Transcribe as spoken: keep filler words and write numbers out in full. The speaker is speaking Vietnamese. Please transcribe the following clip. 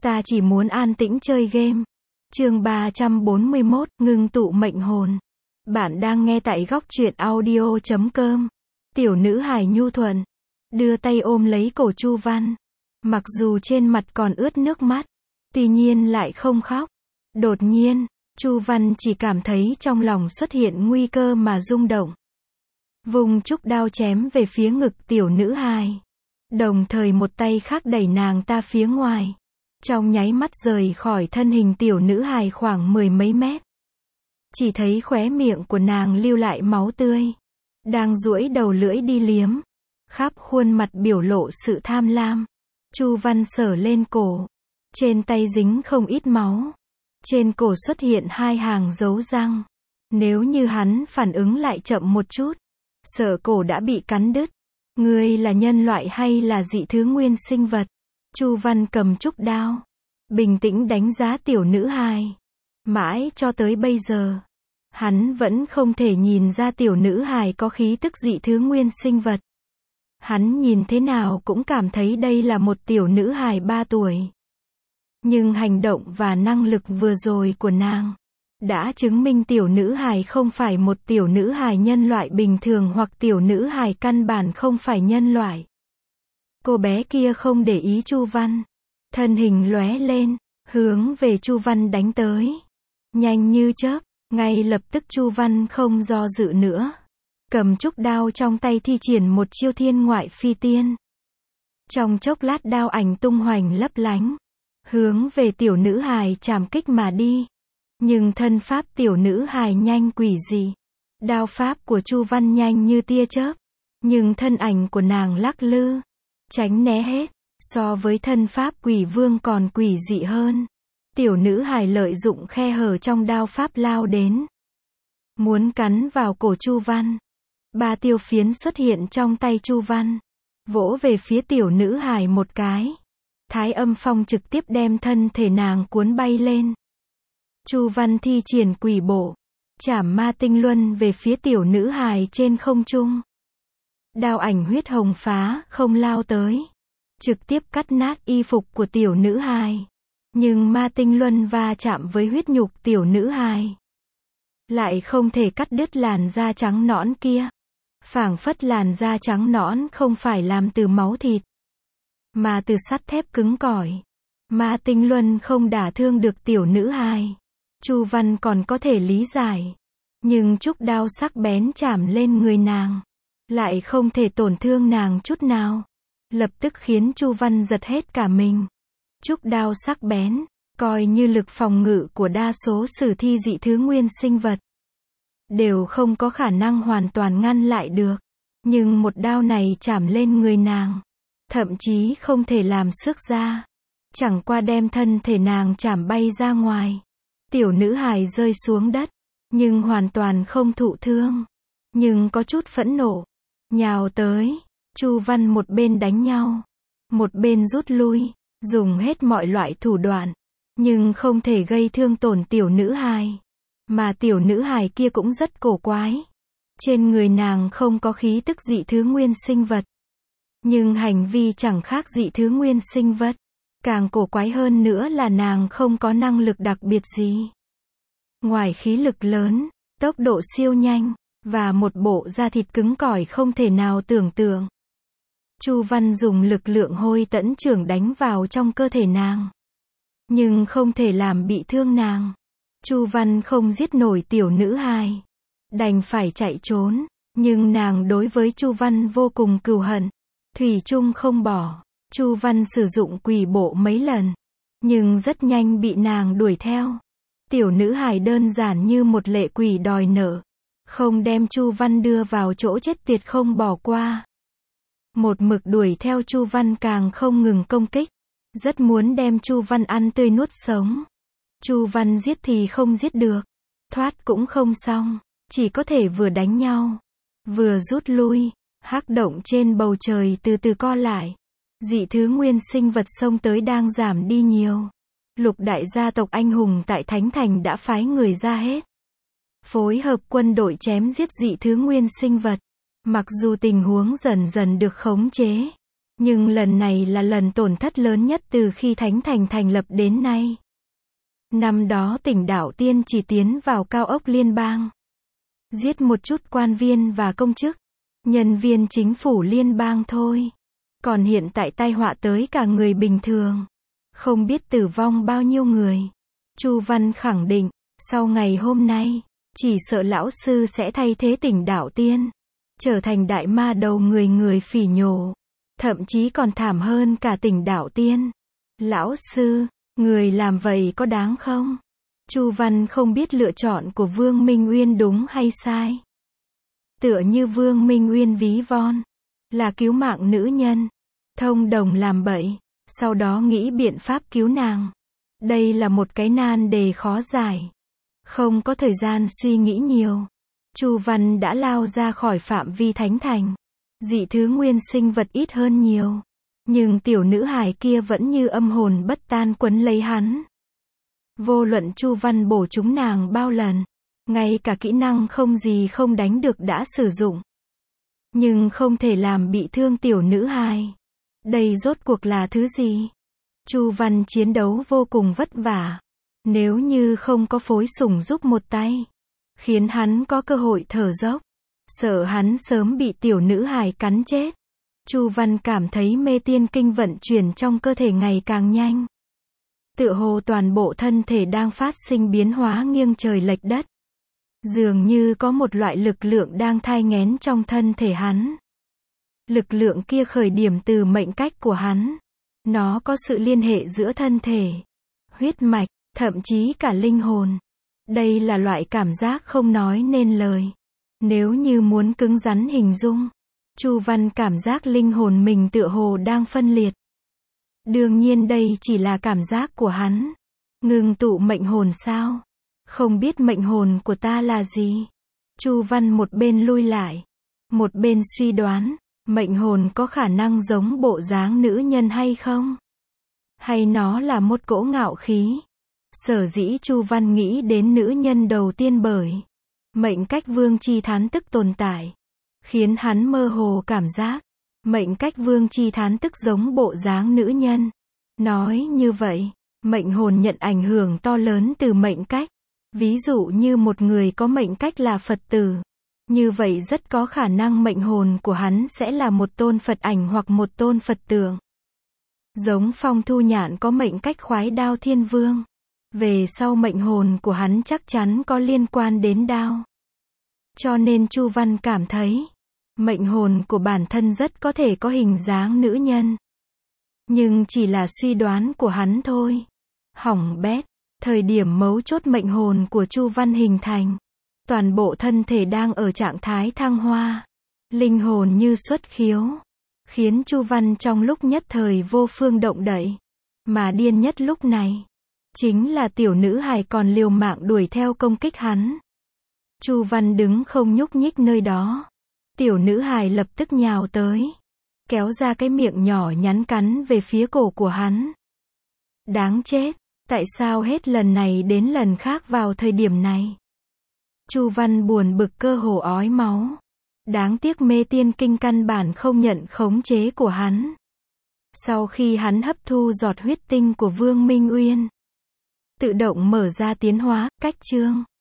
Ta chỉ muốn an tĩnh chơi game. Chương ba trăm bốn mươi mốt, ngưng tụ mệnh hồn. Bạn đang nghe tại góc truyện audio chấm com. Tiểu nữ hài nhu thuận, đưa tay ôm lấy cổ Chu Văn. Mặc dù trên mặt còn ướt nước mắt, tuy nhiên lại không khóc. Đột nhiên, Chu Văn chỉ cảm thấy trong lòng xuất hiện nguy cơ mà rung động. Vùng trúc đao chém về phía ngực tiểu nữ hài. Đồng thời một tay khác đẩy nàng ta phía ngoài. Trong nháy mắt rời khỏi thân hình tiểu nữ hài khoảng mười mấy mét. Chỉ thấy khóe miệng của nàng lưu lại máu tươi. Đang duỗi đầu lưỡi đi liếm. Khắp khuôn mặt biểu lộ sự tham lam. Chu Văn sờ lên cổ. Trên tay dính không ít máu. Trên cổ xuất hiện hai hàng dấu răng. Nếu như hắn phản ứng lại chậm một chút, sợ cổ đã bị cắn đứt. Ngươi là nhân loại hay là dị thứ nguyên sinh vật? Chu Văn cầm trúc đao, bình tĩnh đánh giá tiểu nữ hài. Mãi cho tới bây giờ, hắn vẫn không thể nhìn ra tiểu nữ hài có khí tức dị thứ nguyên sinh vật. Hắn nhìn thế nào cũng cảm thấy đây là một tiểu nữ hài ba tuổi. Nhưng hành động và năng lực vừa rồi của nàng đã chứng minh tiểu nữ hài không phải một tiểu nữ hài nhân loại bình thường, hoặc tiểu nữ hài căn bản không phải nhân loại. Cô bé kia không để ý Chu Văn, thân hình lóe lên, hướng về Chu Văn đánh tới. Nhanh như chớp, ngay lập tức Chu Văn không do dự nữa, cầm trúc đao trong tay thi triển một chiêu thiên ngoại phi tiên. Trong chốc lát đao ảnh tung hoành lấp lánh, hướng về tiểu nữ hài chạm kích mà đi. Nhưng thân pháp tiểu nữ hài nhanh quỷ dị. Đao pháp của Chu Văn nhanh như tia chớp, nhưng thân ảnh của nàng lắc lư, tránh né hết, so với thân pháp quỷ vương còn quỷ dị hơn. Tiểu nữ hài lợi dụng khe hở trong đao pháp lao đến, muốn cắn vào cổ Chu Văn. Ba tiêu phiến xuất hiện trong tay Chu Văn, vỗ về phía tiểu nữ hài một cái. Thái âm phong trực tiếp đem thân thể nàng cuốn bay lên. Chu Văn thi triển quỷ bộ, chảm ma tinh luân về phía tiểu nữ hài trên không trung. Đao ảnh huyết hồng phá không lao tới, trực tiếp cắt nát y phục của tiểu nữ hài. Nhưng ma tinh luân va chạm với huyết nhục tiểu nữ hài, lại không thể cắt đứt làn da trắng nõn kia. Phảng phất làn da trắng nõn không phải làm từ máu thịt, mà từ sắt thép cứng cỏi. Ma tinh luân không đả thương được tiểu nữ hài, Chu Văn còn có thể lý giải. Nhưng trúc đao sắc bén chạm lên người nàng, lại không thể tổn thương nàng chút nào. Lập tức khiến Chu Văn giật hết cả mình. Trúc đao sắc bén, coi như lực phòng ngự của đa số sử thi dị thứ nguyên sinh vật, đều không có khả năng hoàn toàn ngăn lại được. Nhưng một đao này chạm lên người nàng, thậm chí không thể làm xước ra. Chẳng qua đem thân thể nàng chạm bay ra ngoài. Tiểu nữ hài rơi xuống đất, nhưng hoàn toàn không thụ thương, nhưng có chút phẫn nộ, nhào tới. Chu Văn một bên đánh nhau, một bên rút lui, dùng hết mọi loại thủ đoạn, nhưng không thể gây thương tổn tiểu nữ hài. Mà tiểu nữ hài kia cũng rất cổ quái. Trên người nàng không có khí tức dị thứ nguyên sinh vật, nhưng hành vi chẳng khác dị thứ nguyên sinh vật. Càng cổ quái hơn nữa là nàng không có năng lực đặc biệt gì. Ngoài khí lực lớn, tốc độ siêu nhanh, và một bộ da thịt cứng cỏi không thể nào tưởng tượng. Chu Văn dùng lực lượng hôi tẫn chưởng đánh vào trong cơ thể nàng, nhưng không thể làm bị thương nàng. Chu Văn không giết nổi tiểu nữ hài, đành phải chạy trốn. Nhưng nàng đối với Chu Văn vô cùng cừu hận, thủy chung không bỏ. Chu Văn sử dụng quỷ bộ mấy lần, nhưng rất nhanh bị nàng đuổi theo. Tiểu nữ hài đơn giản như một lệ quỷ đòi nợ, không đem Chu Văn đưa vào chỗ chết tuyệt không bỏ qua. Một mực đuổi theo Chu Văn, càng không ngừng công kích, rất muốn đem Chu Văn ăn tươi nuốt sống. Chu Văn giết thì không giết được, thoát cũng không xong, chỉ có thể vừa đánh nhau, vừa rút lui. Hắc động trên bầu trời từ từ co lại. Dị thứ nguyên sinh vật xông tới đang giảm đi nhiều. Lục đại gia tộc anh hùng tại Thánh Thành đã phái người ra hết, phối hợp quân đội chém giết dị thứ nguyên sinh vật. Mặc dù tình huống dần dần được khống chế, Nhưng lần này là lần tổn thất lớn nhất từ khi Thánh Thành thành lập đến nay. Năm đó tỉnh Đảo Tiên chỉ tiến vào cao ốc liên bang, giết một chút quan viên và công chức, nhân viên chính phủ liên bang thôi. Còn hiện tại tai họa tới cả người bình thường. Không biết tử vong bao nhiêu người. Chu Văn khẳng định, sau ngày hôm nay, chỉ sợ lão sư sẽ thay thế tỉnh Đảo Tiên, trở thành đại ma đầu người người phỉ nhổ. Thậm chí còn thảm hơn cả tỉnh Đảo Tiên. Lão sư, người làm vậy có đáng không? Chu Văn không biết lựa chọn của Vương Minh Uyên đúng hay sai. Tựa như Vương Minh Uyên ví von, là cứu mạng nữ nhân, thông đồng làm bậy, sau đó nghĩ biện pháp cứu nàng. Đây là một cái nan đề khó giải. Không có thời gian suy nghĩ nhiều, Chu Văn đã lao ra khỏi phạm vi Thánh Thành. Dị thứ nguyên sinh vật ít hơn nhiều, nhưng tiểu nữ hài kia vẫn như âm hồn bất tan quấn lấy hắn. Vô luận Chu Văn bổ chúng nàng bao lần, ngay cả kỹ năng không gì không đánh được đã sử dụng, nhưng không thể làm bị thương tiểu nữ hài. Đây rốt cuộc là thứ gì? Chu Văn chiến đấu vô cùng vất vả. Nếu như không có phối sủng giúp một tay, khiến hắn có cơ hội thở dốc, sợ hắn sớm bị tiểu nữ hài cắn chết. Chu Văn cảm thấy mê tiên kinh vận chuyển trong cơ thể ngày càng nhanh. Tựa hồ toàn bộ thân thể đang phát sinh biến hóa nghiêng trời lệch đất. Dường như có một loại lực lượng đang thai nghén trong thân thể hắn. Lực lượng kia khởi điểm từ mệnh cách của hắn. Nó có sự liên hệ giữa thân thể, huyết mạch, thậm chí cả linh hồn. Đây là loại cảm giác không nói nên lời. Nếu như muốn cứng rắn hình dung, Chu Văn cảm giác linh hồn mình tựa hồ đang phân liệt. Đương nhiên đây chỉ là cảm giác của hắn. Ngưng tụ mệnh hồn sao? Không biết mệnh hồn của ta là gì? Chu Văn một bên lui lại, một bên suy đoán, mệnh hồn có khả năng giống bộ dáng nữ nhân hay không? Hay nó là một cỗ ngạo khí? Sở dĩ Chu Văn nghĩ đến nữ nhân đầu tiên bởi mệnh cách Vương Chi Thán Tức tồn tại, khiến hắn mơ hồ cảm giác mệnh cách Vương Chi Thán Tức giống bộ dáng nữ nhân. Nói như vậy, mệnh hồn nhận ảnh hưởng to lớn từ mệnh cách. Ví dụ như một người có mệnh cách là Phật tử, như vậy rất có khả năng mệnh hồn của hắn sẽ là một tôn Phật ảnh hoặc một tôn Phật tượng. Giống Phong Thu Nhạn có mệnh cách Khoái Đao Thiên Vương, về sau mệnh hồn của hắn chắc chắn có liên quan đến đao. Cho nên Chu Văn cảm thấy, mệnh hồn của bản thân rất có thể có hình dáng nữ nhân. Nhưng chỉ là suy đoán của hắn thôi. Hỏng bét, thời điểm mấu chốt mệnh hồn của Chu Văn hình thành. Toàn bộ thân thể đang ở trạng thái thăng hoa. Linh hồn như xuất khiếu. Khiến Chu Văn trong lúc nhất thời vô phương động đậy. Mà điên nhất lúc này, chính là tiểu nữ hài còn liều mạng đuổi theo công kích hắn. Chu Văn đứng không nhúc nhích nơi đó. Tiểu nữ hài lập tức nhào tới, kéo ra cái miệng nhỏ nhắn cắn về phía cổ của hắn. Đáng chết, tại sao hết lần này đến lần khác vào thời điểm này? Chu Văn buồn bực cơ hồ ói máu. Đáng tiếc mê tiên kinh căn bản không nhận khống chế của hắn. Sau khi hắn hấp thu giọt huyết tinh của Vương Minh Uyên, tự động mở ra tiến hóa, cách chương.